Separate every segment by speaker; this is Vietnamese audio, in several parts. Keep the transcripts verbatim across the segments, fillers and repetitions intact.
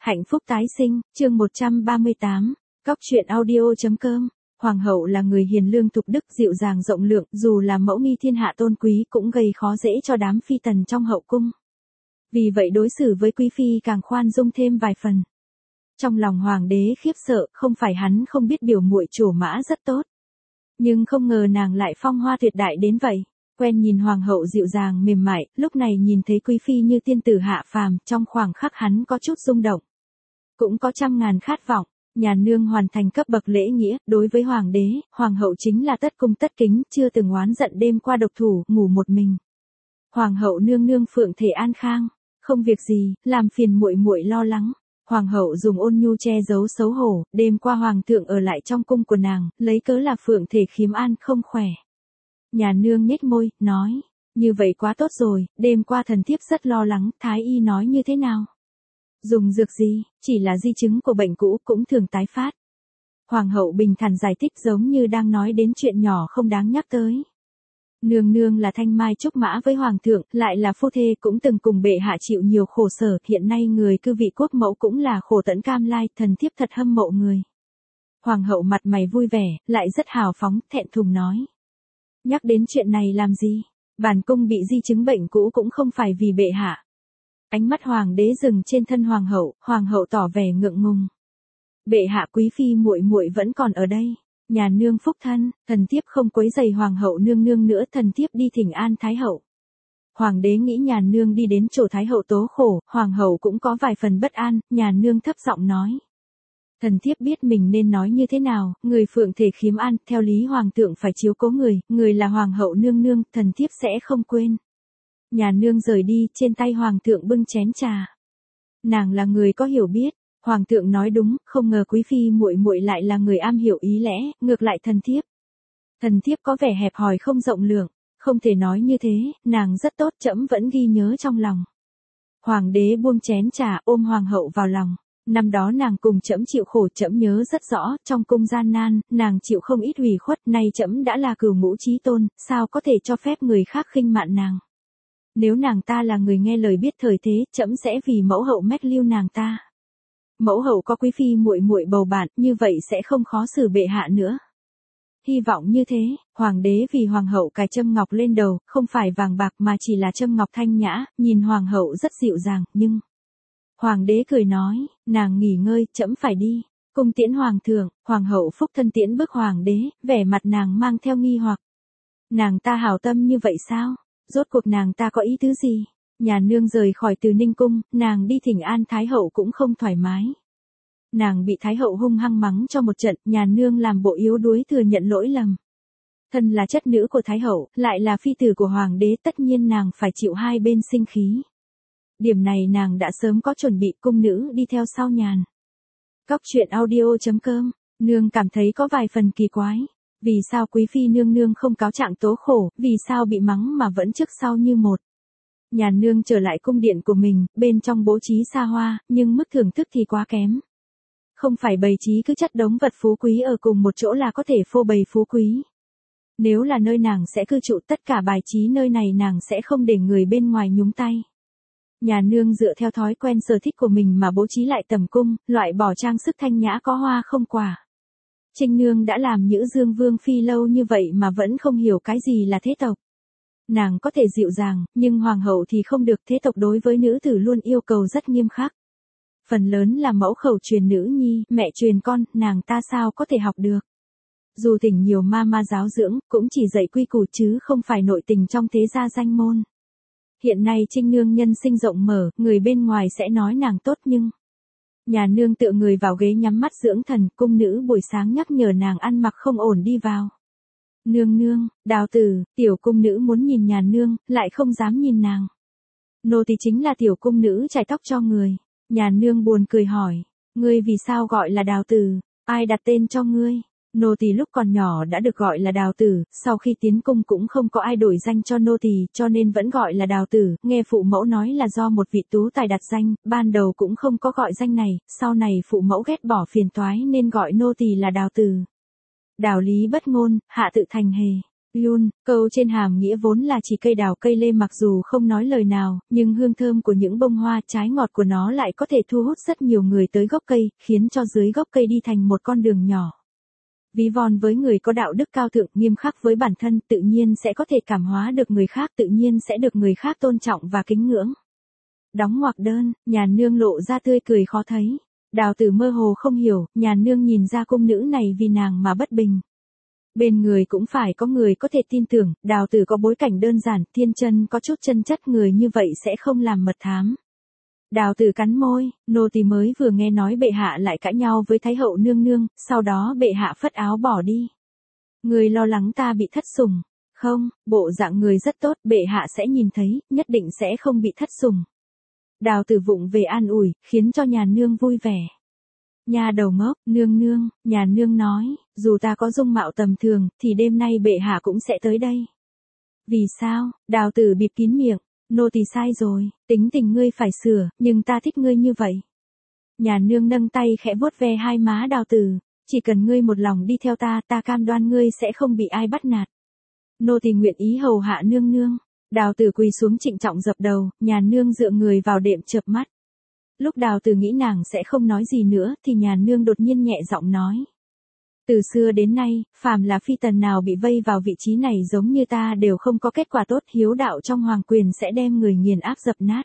Speaker 1: Hạnh phúc tái sinh, chương một trăm ba mươi tám, Cóc truyện audio.com. Hoàng hậu là người hiền lương thục đức, dịu dàng rộng lượng, dù là mẫu nghi thiên hạ tôn quý cũng gây khó dễ cho đám phi tần trong hậu cung. Vì vậy đối xử với quý phi càng khoan dung thêm vài phần. Trong lòng hoàng đế khiếp sợ, không phải hắn không biết biểu muội Trổ Mã rất tốt, nhưng không ngờ nàng lại phong hoa tuyệt đại đến vậy. Quen nhìn hoàng hậu dịu dàng mềm mại, lúc này nhìn thấy quý phi như tiên tử hạ phàm, trong khoảng khắc hắn có chút rung động. Cũng có trăm ngàn khát vọng, nhà nương hoàn thành cấp bậc lễ nghĩa, đối với hoàng đế, hoàng hậu chính là tất cung tất kính, chưa từng oán giận đêm qua độc thủ, ngủ một mình. Hoàng hậu nương nương phượng thể an khang, không việc gì, làm phiền muội muội lo lắng. Hoàng hậu dùng ôn nhu che giấu xấu hổ, đêm qua hoàng thượng ở lại trong cung của nàng, lấy cớ là phượng thể khiếm an không khỏe. Nhà nương nhếch môi, nói, như vậy quá tốt rồi, đêm qua thần thiếp rất lo lắng, thái y nói như thế nào? Dùng dược gì, chỉ là di chứng của bệnh cũ cũng thường tái phát. Hoàng hậu bình thản giải thích giống như đang nói đến chuyện nhỏ không đáng nhắc tới. Nương nương là thanh mai trúc mã với hoàng thượng, lại là phu thê cũng từng cùng bệ hạ chịu nhiều khổ sở, hiện nay người cư vị quốc mẫu cũng là khổ tận cam lai, thần thiếp thật hâm mộ người. Hoàng hậu mặt mày vui vẻ, lại rất hào phóng, thẹn thùng nói. Nhắc đến chuyện này làm gì? Bản cung bị di chứng bệnh cũ cũng không phải vì bệ hạ. Ánh mắt hoàng đế dừng trên thân hoàng hậu, hoàng hậu tỏ vẻ ngượng ngùng. Bệ hạ quý phi muội muội vẫn còn ở đây, nhà nương phúc thân, thần thiếp không quấy rầy hoàng hậu nương nương nữa, thần thiếp đi thỉnh an thái hậu. Hoàng đế nghĩ nhà nương đi đến chỗ thái hậu tố khổ, hoàng hậu cũng có vài phần bất an, nhà nương thấp giọng nói. Thần thiếp biết mình nên nói như thế nào, người phượng thể khiếm an, theo lý hoàng thượng phải chiếu cố người, người là hoàng hậu nương nương, thần thiếp sẽ không quên. Nhà nương rời đi, trên tay hoàng thượng bưng chén trà. Nàng là người có hiểu biết, hoàng thượng nói đúng, không ngờ quý phi muội muội lại là người am hiểu ý lẽ, ngược lại thần thiếp. Thần thiếp có vẻ hẹp hòi không rộng lượng, không thể nói như thế, nàng rất tốt, trẫm vẫn ghi nhớ trong lòng. Hoàng đế buông chén trà, ôm hoàng hậu vào lòng. Năm đó nàng cùng trẫm chịu khổ, trẫm nhớ rất rõ, trong cung gian nan, nàng chịu không ít ủy khuất, nay trẫm đã là cửu ngũ chí tôn, sao có thể cho phép người khác khinh mạn nàng. Nếu nàng ta là người nghe lời biết thời thế, trẫm sẽ vì mẫu hậu mách lưu nàng ta. Mẫu hậu có quý phi muội muội bầu bạn, như vậy sẽ không khó xử bệ hạ nữa. Hy vọng như thế, hoàng đế vì hoàng hậu cài châm ngọc lên đầu, không phải vàng bạc mà chỉ là châm ngọc thanh nhã, nhìn hoàng hậu rất dịu dàng, nhưng... Hoàng đế cười nói, nàng nghỉ ngơi, trẫm phải đi. Cung tiễn hoàng thượng, hoàng hậu phúc thân tiễn bước hoàng đế, vẻ mặt nàng mang theo nghi hoặc. Nàng ta hảo tâm như vậy sao? Rốt cuộc nàng ta có ý tứ gì? Nhà nương rời khỏi Từ Ninh cung, nàng đi thỉnh an thái hậu cũng không thoải mái. Nàng bị thái hậu hung hăng mắng cho một trận, nhà nương làm bộ yếu đuối thừa nhận lỗi lầm. Thân là chất nữ của thái hậu, lại là phi tử của hoàng đế, tất nhiên nàng phải chịu hai bên sinh khí. Điểm này nàng đã sớm có chuẩn bị, cung nữ đi theo sau nhàn. Cóc truyện audio.com, nương cảm thấy có vài phần kỳ quái. Vì sao quý phi nương nương không cáo trạng tố khổ, vì sao bị mắng mà vẫn trước sau như một. Nhà nương trở lại cung điện của mình, bên trong bố trí xa hoa, nhưng mức thưởng thức thì quá kém. Không phải bày trí cứ chất đống vật phú quý ở cùng một chỗ là có thể phô bày phú quý. Nếu là nơi nàng sẽ cư trụ, tất cả bài trí nơi này nàng sẽ không để người bên ngoài nhúng tay. Nhà nương dựa theo thói quen sở thích của mình mà bố trí lại tầm cung, loại bỏ trang sức thanh nhã có hoa không quả. Trinh nương đã làm Nhữ Dương Vương phi lâu như vậy mà vẫn không hiểu cái gì là thế tộc. Nàng có thể dịu dàng, nhưng hoàng hậu thì không được, thế tộc đối với nữ tử luôn yêu cầu rất nghiêm khắc. Phần lớn là mẫu khẩu truyền nữ nhi, mẹ truyền con, nàng ta sao có thể học được. Dù thỉnh nhiều ma ma giáo dưỡng, cũng chỉ dạy quy củ chứ không phải nội tình trong thế gia danh môn. Hiện nay Trinh nương nhân sinh rộng mở, người bên ngoài sẽ nói nàng tốt nhưng... Nhà nương tựa người vào ghế nhắm mắt dưỡng thần, cung nữ buổi sáng nhắc nhở nàng ăn mặc không ổn đi vào. Nương nương, Đào tử, tiểu cung nữ muốn nhìn nhà nương, lại không dám nhìn nàng. Nô tỳ chính là tiểu cung nữ chải tóc cho người. Nhà nương buồn cười hỏi, ngươi vì sao gọi là Đào tử, ai đặt tên cho ngươi? Nô tỳ lúc còn nhỏ đã được gọi là Đào tử, sau khi tiến cung cũng không có ai đổi danh cho nô tỳ, cho nên vẫn gọi là Đào tử, nghe phụ mẫu nói là do một vị tú tài đặt danh, ban đầu cũng không có gọi danh này, sau này phụ mẫu ghét bỏ phiền toái nên gọi nô tỳ là Đào tử. Đào lý bất ngôn, hạ tự thành hề. Yun, câu trên hàm nghĩa vốn là chỉ cây đào cây lê mặc dù không nói lời nào, nhưng hương thơm của những bông hoa trái ngọt của nó lại có thể thu hút rất nhiều người tới gốc cây, khiến cho dưới gốc cây đi thành một con đường nhỏ. Ví von với người có đạo đức cao thượng, nghiêm khắc với bản thân, tự nhiên sẽ có thể cảm hóa được người khác, tự nhiên sẽ được người khác tôn trọng và kính ngưỡng. Đóng ngoặc đơn, nhà nương lộ ra tươi cười khó thấy. Đào tử mơ hồ không hiểu, nhà nương nhìn ra cung nữ này vì nàng mà bất bình. Bên người cũng phải có người có thể tin tưởng, đào tử có bối cảnh đơn giản, thiên chân có chút chân chất, người như vậy sẽ không làm mật thám. Đào tử cắn môi, nô tỳ mới vừa nghe nói bệ hạ lại cãi nhau với thái hậu nương nương, sau đó bệ hạ phất áo bỏ đi. Người lo lắng ta bị thất sủng. Không, bộ dạng người rất tốt, bệ hạ sẽ nhìn thấy, nhất định sẽ không bị thất sủng. Đào tử vụng về an ủi, khiến cho nhà nương vui vẻ. Nhà đầu ngốc, nương nương, nhà nương nói, dù ta có dung mạo tầm thường, thì đêm nay bệ hạ cũng sẽ tới đây. Vì sao? Đào tử bịt kín miệng, nô tỳ sai rồi, tính tình ngươi phải sửa, nhưng ta thích ngươi như vậy. Nhà nương nâng tay khẽ vuốt ve hai má đào tử, chỉ cần ngươi một lòng đi theo ta, ta cam đoan ngươi sẽ không bị ai bắt nạt. Nô tỳ nguyện ý hầu hạ nương nương. Đào tử quỳ xuống trịnh trọng dập đầu, nhà nương dựa người vào đệm chợp mắt. Lúc đào tử nghĩ nàng sẽ không nói gì nữa, thì nhà nương đột nhiên nhẹ giọng nói. Từ xưa đến nay, phàm là phi tần nào bị vây vào vị trí này giống như ta đều không có kết quả tốt, hiếu đạo trong hoàng quyền sẽ đem người nghiền áp dập nát.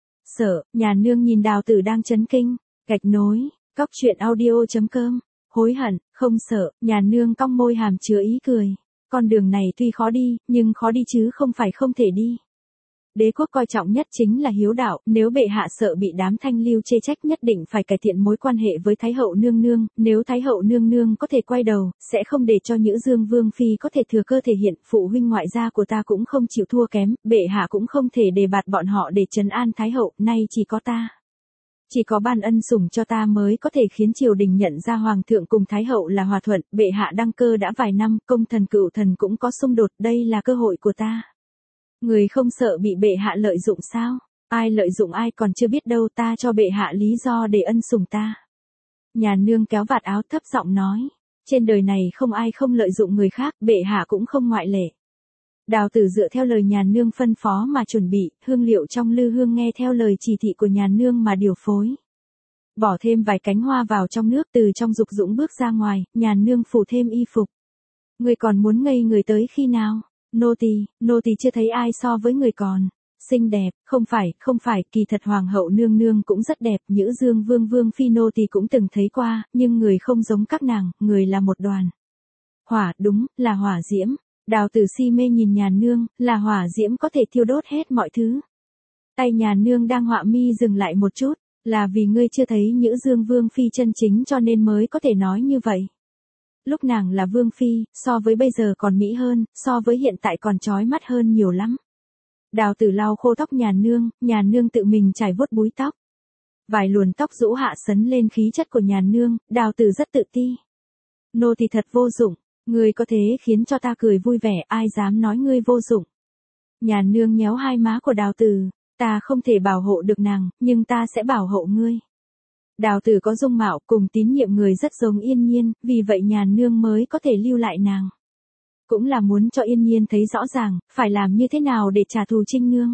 Speaker 1: Sợ, nhà nương nhìn đào tử đang chấn kinh, gạch nối, cóc truyện audio chấm com, hối hận, không sợ, nhà nương cong môi hàm chứa ý cười. Con đường này tuy khó đi, nhưng khó đi chứ không phải không thể đi. Đế quốc coi trọng nhất chính là hiếu đạo, nếu bệ hạ sợ bị đám thanh lưu chê trách nhất định phải cải thiện mối quan hệ với Thái hậu nương nương, nếu Thái hậu nương nương có thể quay đầu, sẽ không để cho Nhữ Dương Vương Phi có thể thừa cơ thể hiện, phụ huynh ngoại gia của ta cũng không chịu thua kém, bệ hạ cũng không thể đề bạt bọn họ để trấn an Thái hậu, nay chỉ có ta. Chỉ có ban ân sủng cho ta mới có thể khiến triều đình nhận ra hoàng thượng cùng thái hậu là hòa thuận, bệ hạ đăng cơ đã vài năm, công thần cựu thần cũng có xung đột, đây là cơ hội của ta. Người không sợ bị bệ hạ lợi dụng sao? Ai lợi dụng ai còn chưa biết đâu, ta cho bệ hạ lý do để ân sủng ta. Nhà nương kéo vạt áo thấp giọng nói, trên đời này không ai không lợi dụng người khác, bệ hạ cũng không ngoại lệ. Đào tử dựa theo lời nhà nương phân phó mà chuẩn bị, hương liệu trong lư hương nghe theo lời chỉ thị của nhà nương mà điều phối. Bỏ thêm vài cánh hoa vào trong nước, từ trong dục dũng bước ra ngoài, nhà nương phủ thêm y phục. Người còn muốn ngây người tới khi nào? Nô tỳ, nô tỳ chưa thấy ai so với người còn. Xinh đẹp, không phải, không phải, kỳ thật hoàng hậu nương nương cũng rất đẹp, Nhữ Dương Vương Vương Phi nô tỳ cũng từng thấy qua, nhưng người không giống các nàng, người là một đoàn. Hỏa, đúng, là hỏa diễm. Đào tử si mê nhìn nhà nương, là hỏa diễm có thể thiêu đốt hết mọi thứ. Tay nhà nương đang họa mi dừng lại một chút, là vì ngươi chưa thấy Nhữ Dương Vương Phi chân chính cho nên mới có thể nói như vậy. Lúc nàng là Vương Phi, so với bây giờ còn mỹ hơn, so với hiện tại còn chói mắt hơn nhiều lắm. Đào tử lau khô tóc nhà nương, nhà nương tự mình chải vuốt búi tóc. Vài luồn tóc rũ hạ sấn lên khí chất của nhà nương, đào tử rất tự ti. Nô tỳ thật vô dụng. Ngươi có thế khiến cho ta cười vui vẻ, ai dám nói ngươi vô dụng. Nhà nương nhéo hai má của đào tử, ta không thể bảo hộ được nàng, nhưng ta sẽ bảo hộ ngươi. Đào tử có dung mạo cùng tín nhiệm người rất giống Yên Nhiên, vì vậy nhà nương mới có thể lưu lại nàng. Cũng là muốn cho Yên Nhiên thấy rõ ràng, phải làm như thế nào để trả thù Trinh Nương.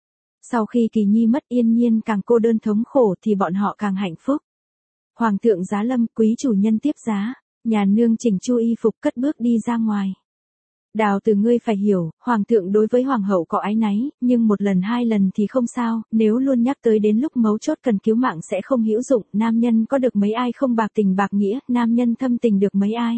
Speaker 1: Sau khi Kỳ Nhi mất, Yên Nhiên càng cô đơn thống khổ thì bọn họ càng hạnh phúc. Hoàng thượng giá lâm, quý chủ nhân tiếp giá. Nhà nương chỉnh chu y phục cất bước đi ra ngoài. Đào tử ngươi phải hiểu, hoàng thượng đối với hoàng hậu có ái náy, nhưng một lần hai lần thì không sao, nếu luôn nhắc tới đến lúc mấu chốt cần cứu mạng sẽ không hữu dụng, nam nhân có được mấy ai không bạc tình bạc nghĩa, nam nhân thâm tình được mấy ai.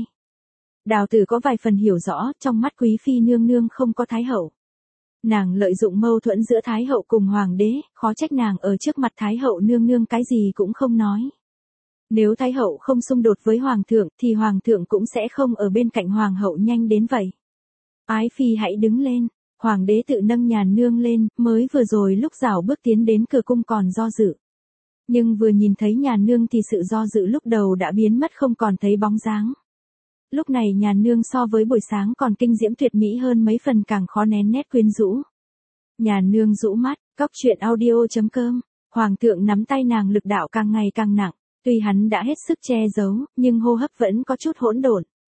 Speaker 1: Đào tử có vài phần hiểu rõ, trong mắt quý phi nương nương không có thái hậu. Nàng lợi dụng mâu thuẫn giữa thái hậu cùng hoàng đế, khó trách nàng ở trước mặt thái hậu nương nương cái gì cũng không nói. Nếu thái hậu không xung đột với hoàng thượng thì hoàng thượng cũng sẽ không ở bên cạnh hoàng hậu nhanh đến vậy. Ái phi hãy đứng lên, hoàng đế tự nâng nhà nương lên, mới vừa rồi lúc rảo bước tiến đến cửa cung còn do dự. Nhưng vừa nhìn thấy nhà nương thì sự do dự lúc đầu đã biến mất không còn thấy bóng dáng. Lúc này nhà nương so với buổi sáng còn kinh diễm tuyệt mỹ hơn mấy phần, càng khó nén nét quyến rũ. Nhà nương rũ mắt, cóc truyện audio chấm com, hoàng thượng nắm tay nàng lực đạo càng ngày càng nặng. Tuy hắn đã hết sức che giấu, nhưng hô hấp vẫn có chút hỗn độn.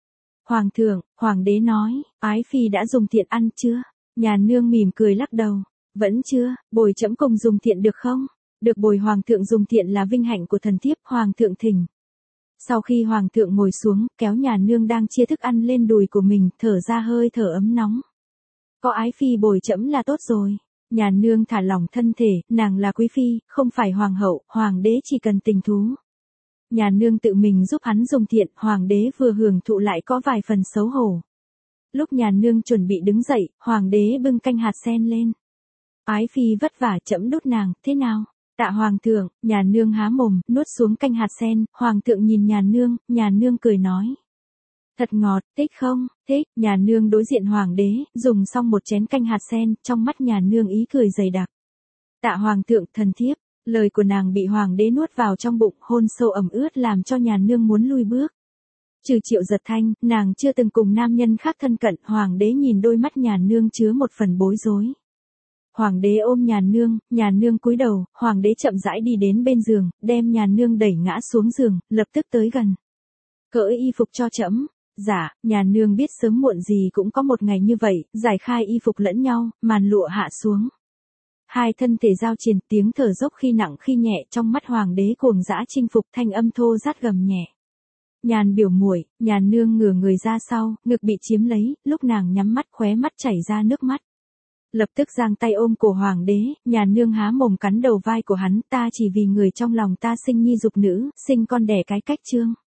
Speaker 1: Hoàng thượng, hoàng đế nói, ái phi đã dùng tiện ăn chưa? Nhà nương mỉm cười lắc đầu, vẫn chưa, bồi trẫm cùng dùng tiện được không? Được bồi hoàng thượng dùng tiện là vinh hạnh của thần thiếp, hoàng thượng thỉnh. Sau khi hoàng thượng ngồi xuống, kéo nhà nương đang chia thức ăn lên đùi của mình, thở ra hơi thở ấm nóng. Có ái phi bồi trẫm là tốt rồi. Nhà nương thả lỏng thân thể, nàng là quý phi, không phải hoàng hậu, hoàng đế chỉ cần tình thú. Nhà nương tự mình giúp hắn dùng tiện, hoàng đế vừa hưởng thụ lại có vài phần xấu hổ. Lúc nhà nương chuẩn bị đứng dậy, hoàng đế bưng canh hạt sen lên. Ái phi vất vả, trẫm đút nàng, thế nào? Tạ hoàng thượng, nhà nương há mồm, nuốt xuống canh hạt sen, hoàng thượng nhìn nhà nương, nhà nương cười nói. Thật ngọt, thích không? Thích, nhà nương đối diện hoàng đế, dùng xong một chén canh hạt sen, trong mắt nhà nương ý cười dày đặc. Tạ hoàng thượng, thần thiếp, lời của nàng bị hoàng đế nuốt vào trong bụng, hôn sâu ẩm ướt làm cho nhà nương muốn lui bước. Trừ Triệu Giật Thanh, nàng chưa từng cùng nam nhân khác thân cận, hoàng đế nhìn đôi mắt nhà nương chứa một phần bối rối. Hoàng đế ôm nhà nương, nhà nương cúi đầu, hoàng đế chậm rãi đi đến bên giường, đem nhà nương đẩy ngã xuống giường, lập tức tới gần. Cởi y phục cho trẫm. Dạ, nhà nương biết sớm muộn gì cũng có một ngày như vậy, giải khai y phục lẫn nhau, màn lụa hạ xuống. Hai thân thể giao triền, tiếng thở dốc khi nặng khi nhẹ, trong mắt hoàng đế cuồng dã chinh phục, thanh âm thô rát gầm nhẹ. Nhàn biểu muội, nhà nương ngửa người ra sau, ngực bị chiếm lấy, lúc nàng nhắm mắt khóe mắt chảy ra nước mắt. Lập tức giang tay ôm cổ hoàng đế, nhà nương há mồm cắn đầu vai của hắn, ta chỉ vì người trong lòng ta sinh nhi dục nữ, sinh con đẻ cái cách trương.